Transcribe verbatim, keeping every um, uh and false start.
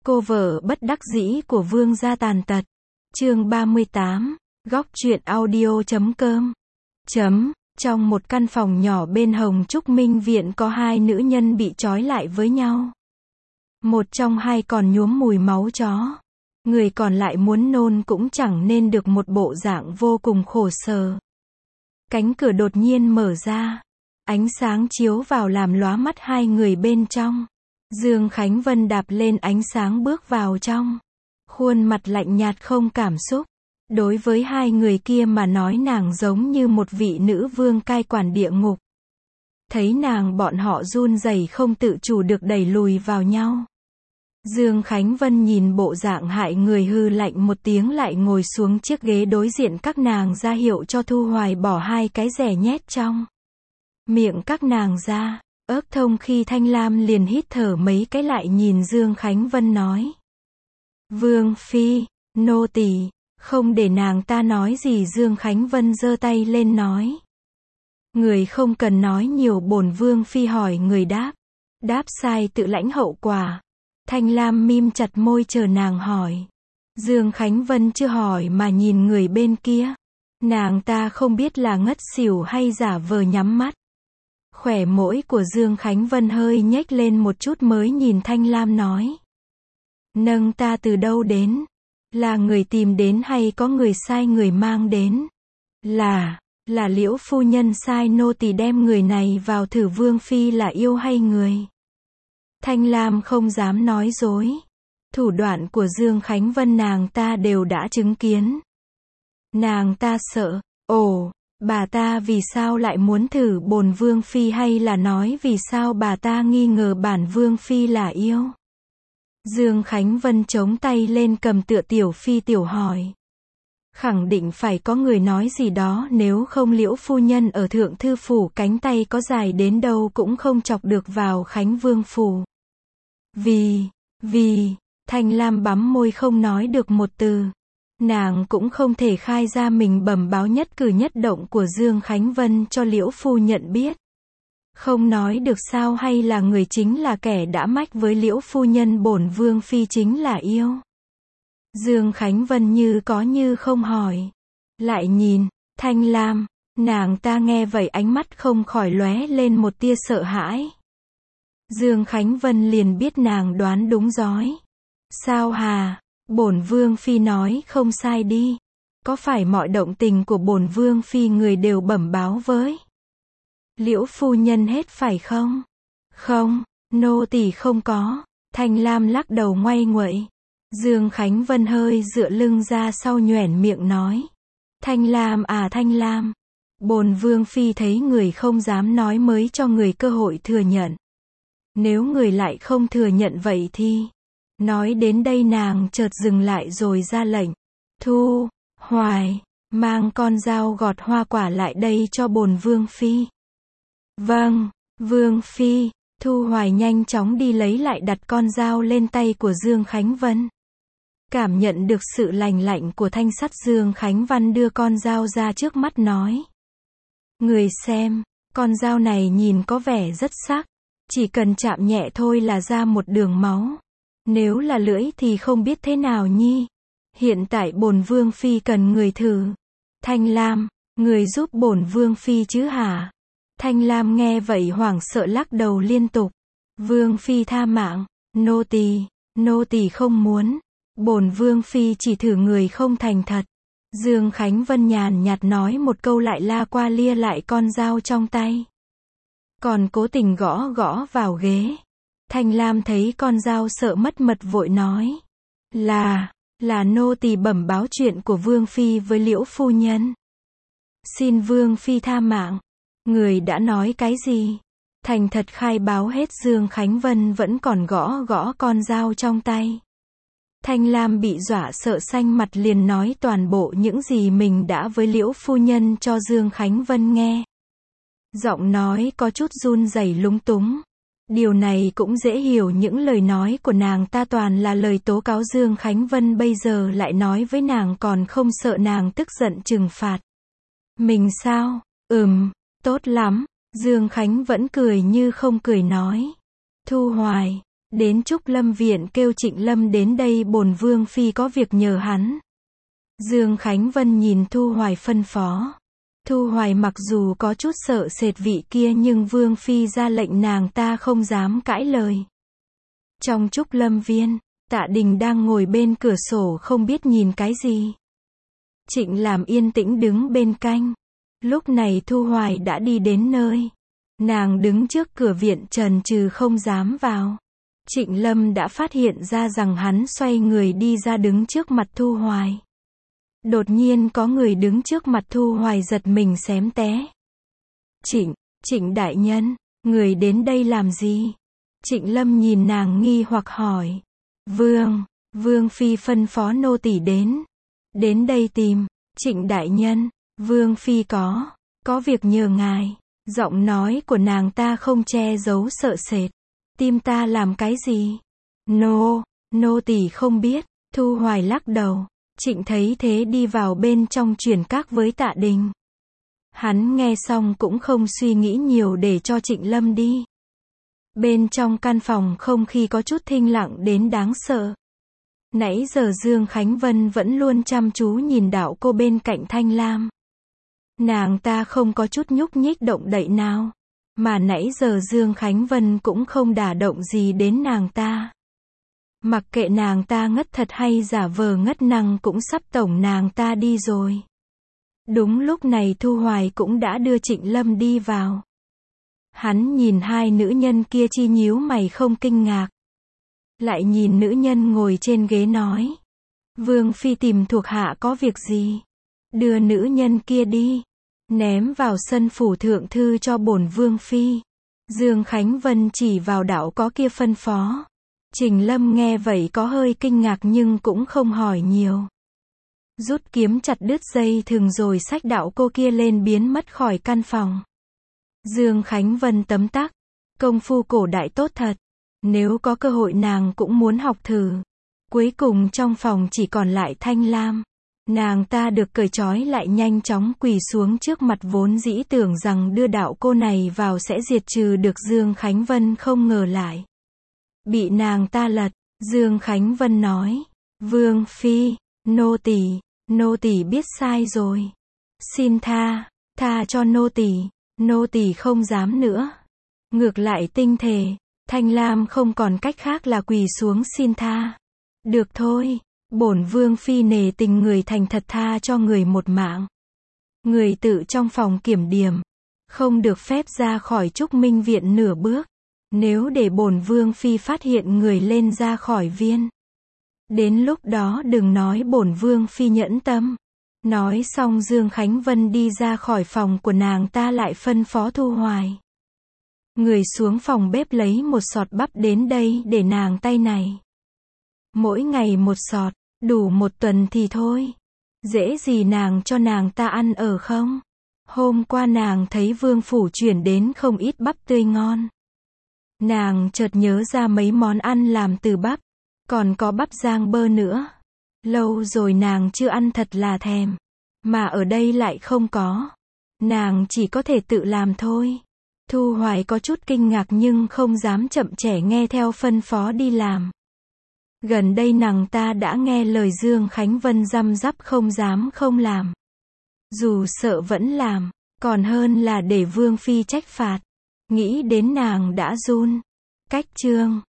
Cô vợ bất đắc dĩ của Vương gia tàn tật. Chương ba mươi tám, góc truyện audio chấm com. Chấm, trong một căn phòng nhỏ bên Hồng Trúc Minh Viện có hai nữ nhân bị trói lại với nhau. Một trong hai còn nhuốm mùi máu chó. Người còn lại muốn nôn cũng chẳng nên được, một bộ dạng vô cùng khổ sở. Cánh cửa đột nhiên mở ra. Ánh sáng chiếu vào làm lóa mắt hai người bên trong. Dương Khánh Vân đạp lên ánh sáng bước vào trong. Khuôn mặt lạnh nhạt không cảm xúc. Đối với hai người kia mà nói nàng giống như một vị nữ vương cai quản địa ngục. Thấy nàng bọn họ run rẩy không tự chủ được đẩy lùi vào nhau. Dương Khánh Vân nhìn bộ dạng hại người hư lạnh một tiếng lại ngồi xuống chiếc ghế đối diện các nàng ra hiệu cho Thu Hoài bỏ hai cái rẻ nhét trong miệng các nàng ra. Ớt thông khi Thanh Lam liền hít thở mấy cái lại nhìn Dương Khánh Vân nói. Vương Phi, nô tỳ, không để nàng ta nói gì. Dương Khánh Vân giơ tay lên nói. Người không cần nói nhiều, bổn Vương Phi hỏi người đáp. Đáp sai tự lãnh hậu quả. Thanh Lam mím chặt môi chờ nàng hỏi. Dương Khánh Vân chưa hỏi mà nhìn người bên kia. Nàng ta không biết là ngất xỉu hay giả vờ nhắm mắt. Khỏe mũi của Dương Khánh Vân hơi nhếch lên một chút mới nhìn Thanh Lam nói. Nâng ta từ đâu đến? Là người tìm đến hay có người sai người mang đến? Là, là Liễu phu nhân sai nô tỳ đem người này vào thử Vương Phi là yêu hay người? Thanh Lam không dám nói dối. Thủ đoạn của Dương Khánh Vân nàng ta đều đã chứng kiến. Nàng ta sợ. Ồ, bà ta vì sao lại muốn thử bổn Vương Phi, hay là nói vì sao bà ta nghi ngờ bản Vương Phi là yêu? Dương Khánh Vân chống tay lên cầm tựa tiểu phi tiểu hỏi. Khẳng định phải có người nói gì đó, nếu không Liễu phu nhân ở Thượng Thư Phủ cánh tay có dài đến đâu cũng không chọc được vào Khánh Vương Phủ. Vì, vì, Thanh Lam bắm môi không nói được một từ. Nàng cũng không thể khai ra mình bẩm báo nhất cử nhất động của Dương Khánh Vân cho Liễu phu nhận biết. Không nói được sao, hay là người chính là kẻ đã mách với Liễu phu nhân bổn Vương Phi chính là yêu? Dương Khánh Vân như có như không hỏi. Lại nhìn, Thanh Lam, nàng ta nghe vậy ánh mắt không khỏi lóe lên một tia sợ hãi. Dương Khánh Vân liền biết nàng đoán đúng rói. Sao hà, bổn Vương Phi nói không sai đi. Có phải mọi động tình của bổn Vương Phi người đều bẩm báo với Liễu phu nhân hết phải không? Không, nô tỳ không có. Thanh Lam lắc đầu ngoay nguậy. Dương Khánh Vân hơi dựa lưng ra sau nhoẻn miệng nói. Thanh Lam à Thanh Lam, bổn Vương Phi thấy người không dám nói mới cho người cơ hội thừa nhận. Nếu người lại không thừa nhận vậy thì... Nói đến đây nàng chợt dừng lại rồi ra lệnh. Thu Hoài, mang con dao gọt hoa quả lại đây cho bổn Vương Phi. Vâng, Vương Phi. Thu Hoài nhanh chóng đi lấy lại, đặt con dao lên tay của Dương Khánh Vân. Cảm nhận được sự lành lạnh của thanh sắt, Dương Khánh Vân đưa con dao ra trước mắt nói. Người xem, con dao này nhìn có vẻ rất sắc. Chỉ cần chạm nhẹ thôi là ra một đường máu. Nếu là lưỡi thì không biết thế nào nhi. Hiện tại bổn Vương Phi cần người thử. Thanh Lam, người giúp bổn Vương Phi chứ hả? Thanh Lam nghe vậy hoảng sợ lắc đầu liên tục. Vương Phi tha mạng, nô tỳ, nô tỳ không muốn. Bổn Vương Phi chỉ thử người không thành thật. Dương Khánh Vân nhàn nhạt nói một câu lại la qua lia lại con dao trong tay. Còn cố tình gõ gõ vào ghế. Thanh Lam thấy con dao sợ mất mật vội nói. Là, là nô tỳ bẩm báo chuyện của Vương Phi với Liễu phu nhân. Xin Vương Phi tha mạng. Người đã nói cái gì? Thành thật khai báo hết. Dương Khánh Vân vẫn còn gõ gõ con dao trong tay. Thanh Lam bị dọa sợ xanh mặt liền nói toàn bộ những gì mình đã với Liễu phu nhân cho Dương Khánh Vân nghe. Giọng nói có chút run rẩy lúng túng. Điều này cũng dễ hiểu, những lời nói của nàng ta toàn là lời tố cáo Dương Khánh Vân bây giờ lại nói với nàng còn không sợ nàng tức giận trừng phạt. Mình sao? Ừm, tốt lắm. Dương Khánh vẫn cười như không cười nói. Thu Hoài, Đến Trúc Lâm viện kêu Trịnh Lâm đến đây bổn Vương Phi có việc nhờ hắn. Dương Khánh Vân nhìn Thu Hoài phân phó. Thu Hoài mặc dù có chút sợ sệt vị kia nhưng Vương Phi ra lệnh nàng ta không dám cãi lời. Trong Trúc Lâm viên, Tạ Đình đang ngồi bên cửa sổ không biết nhìn cái gì. Trịnh Làm yên tĩnh đứng bên canh. Lúc này Thu Hoài đã đi đến nơi. Nàng đứng trước cửa viện trần trừ không dám vào. Trịnh Lâm đã phát hiện ra rằng hắn xoay người đi ra đứng trước mặt Thu Hoài. Đột nhiên có người đứng trước mặt Thu Hoài giật mình xém té. Trịnh, Trịnh đại nhân, người đến đây làm gì? Trịnh Lâm nhìn nàng nghi hoặc hỏi. Vương, Vương Phi phân phó nô tỳ đến. Đến đây tìm, Trịnh đại nhân, Vương Phi có, có việc nhờ ngài. Giọng nói của nàng ta không che giấu sợ sệt. Tim ta làm cái gì? Nô, nô tỳ không biết. Thu Hoài lắc đầu. Trịnh thấy thế đi vào bên trong truyền các với Tạ Đình. Hắn nghe xong cũng không suy nghĩ nhiều để cho Trịnh Lâm đi. Bên trong căn phòng không khí có chút thinh lặng đến đáng sợ. Nãy giờ Dương Khánh Vân vẫn luôn chăm chú nhìn đạo cô bên cạnh Thanh Lam. Nàng ta không có chút nhúc nhích động đậy nào. Mà nãy giờ Dương Khánh Vân cũng không đả động gì đến nàng ta. Mặc kệ nàng ta ngất thật hay giả vờ ngất năng cũng sắp tổng nàng ta đi rồi. Đúng lúc này Thu Hoài cũng đã đưa Trịnh Lâm đi vào. Hắn nhìn hai nữ nhân kia chi nhíu mày không kinh ngạc. Lại nhìn nữ nhân ngồi trên ghế nói. Vương Phi tìm thuộc hạ có việc gì? Đưa nữ nhân kia đi. Ném vào sân phủ thượng thư cho bổn Vương Phi. Dương Khánh Vân chỉ vào đạo có kia phân phó. Trình Lâm nghe vậy có hơi kinh ngạc nhưng cũng không hỏi nhiều. Rút kiếm chặt đứt dây thừng rồi xách đạo cô kia lên biến mất khỏi căn phòng. Dương Khánh Vân tấm tắc. Công phu cổ đại tốt thật. Nếu có cơ hội nàng cũng muốn học thử. Cuối cùng trong phòng chỉ còn lại Thanh Lam. Nàng ta được cởi trói lại nhanh chóng quỳ xuống trước mặt vốn dĩ tưởng rằng đưa đạo cô này vào sẽ diệt trừ được Dương Khánh Vân không ngờ lại. Bị nàng ta lật, Dương Khánh Vân nói. Vương Phi, nô tỳ, nô tỳ biết sai rồi. Xin tha, tha cho nô tỳ, nô tỳ không dám nữa. Ngược lại tinh thề, Thanh Lam không còn cách khác là quỳ xuống xin tha. Được thôi, bổn Vương Phi nể tình người thành thật tha cho người một mạng. Người tự trong phòng kiểm điểm, không được phép ra khỏi Trúc Minh viện nửa bước. Nếu để bổn Vương Phi phát hiện người lên ra khỏi viên. Đến lúc đó đừng nói bổn Vương Phi nhẫn tâm. Nói xong Dương Khánh Vân đi ra khỏi phòng của nàng ta lại phân phó Thu Hoài. Người xuống phòng bếp lấy một sọt bắp đến đây để nàng tay này. Mỗi ngày một sọt, đủ một tuần thì thôi. Dễ gì nàng cho nàng ta ăn ở không? Hôm qua nàng thấy Vương Phủ chuyển đến không ít bắp tươi ngon. Nàng chợt nhớ ra mấy món ăn làm từ bắp. Còn có bắp rang bơ nữa. Lâu rồi nàng chưa ăn thật là thèm. Mà ở đây lại không có. Nàng chỉ có thể tự làm thôi. Thu Hoài có chút kinh ngạc nhưng không dám chậm trễ nghe theo phân phó đi làm. Gần đây nàng ta đã nghe lời Dương Khánh Vân răm rắp không dám không làm. Dù sợ vẫn làm, còn hơn là để Vương Phi trách phạt. Nghĩ đến nàng đã run. Cách chương